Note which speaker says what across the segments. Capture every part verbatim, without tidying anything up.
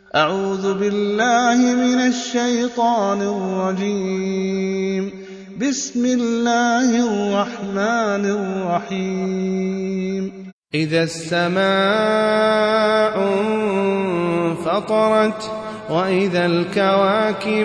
Speaker 1: أعوذ بالله من الشيطان الرجيم. بسم الله الرحمن الرحيم.
Speaker 2: إذا السماء انفطرت وإذا الكواكب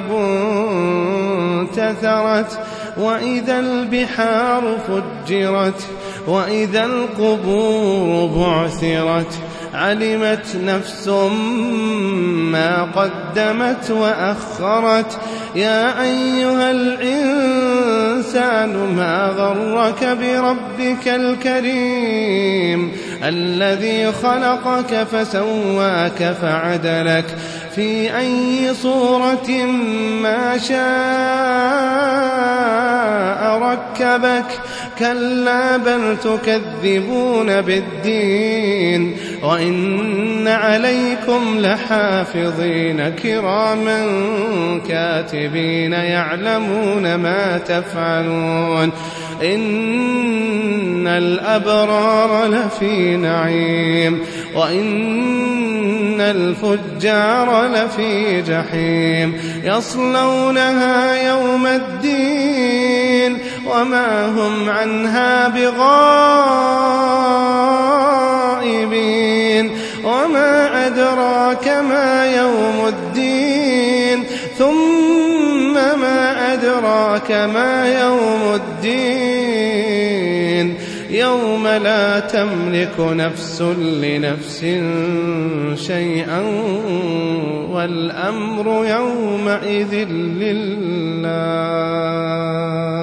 Speaker 2: انتثرت وإذا البحار فجرت وإذا القبور بعثرت علمت نفس ما قدمت وأخرت يا أيها الإنسان ما غرك بربك الكريم الذي خلقك فسواك فعدلك في أي صورة ما شاء ركبك كلا بل تكذبون بالدين وإن عليكم لحافظين كراما كاتبين يعلمون ما تفعلون إن الأبرار لفي نعيم وإن الفجار لفي جحيم يصلونها يوم الدين وما هم عنها بغائبين وما أدراك ما يوم الدين ثم ما أدراك ما يوم الدين يوم لا تملك نفس لنفس شيئا والأمر يومئذ لله.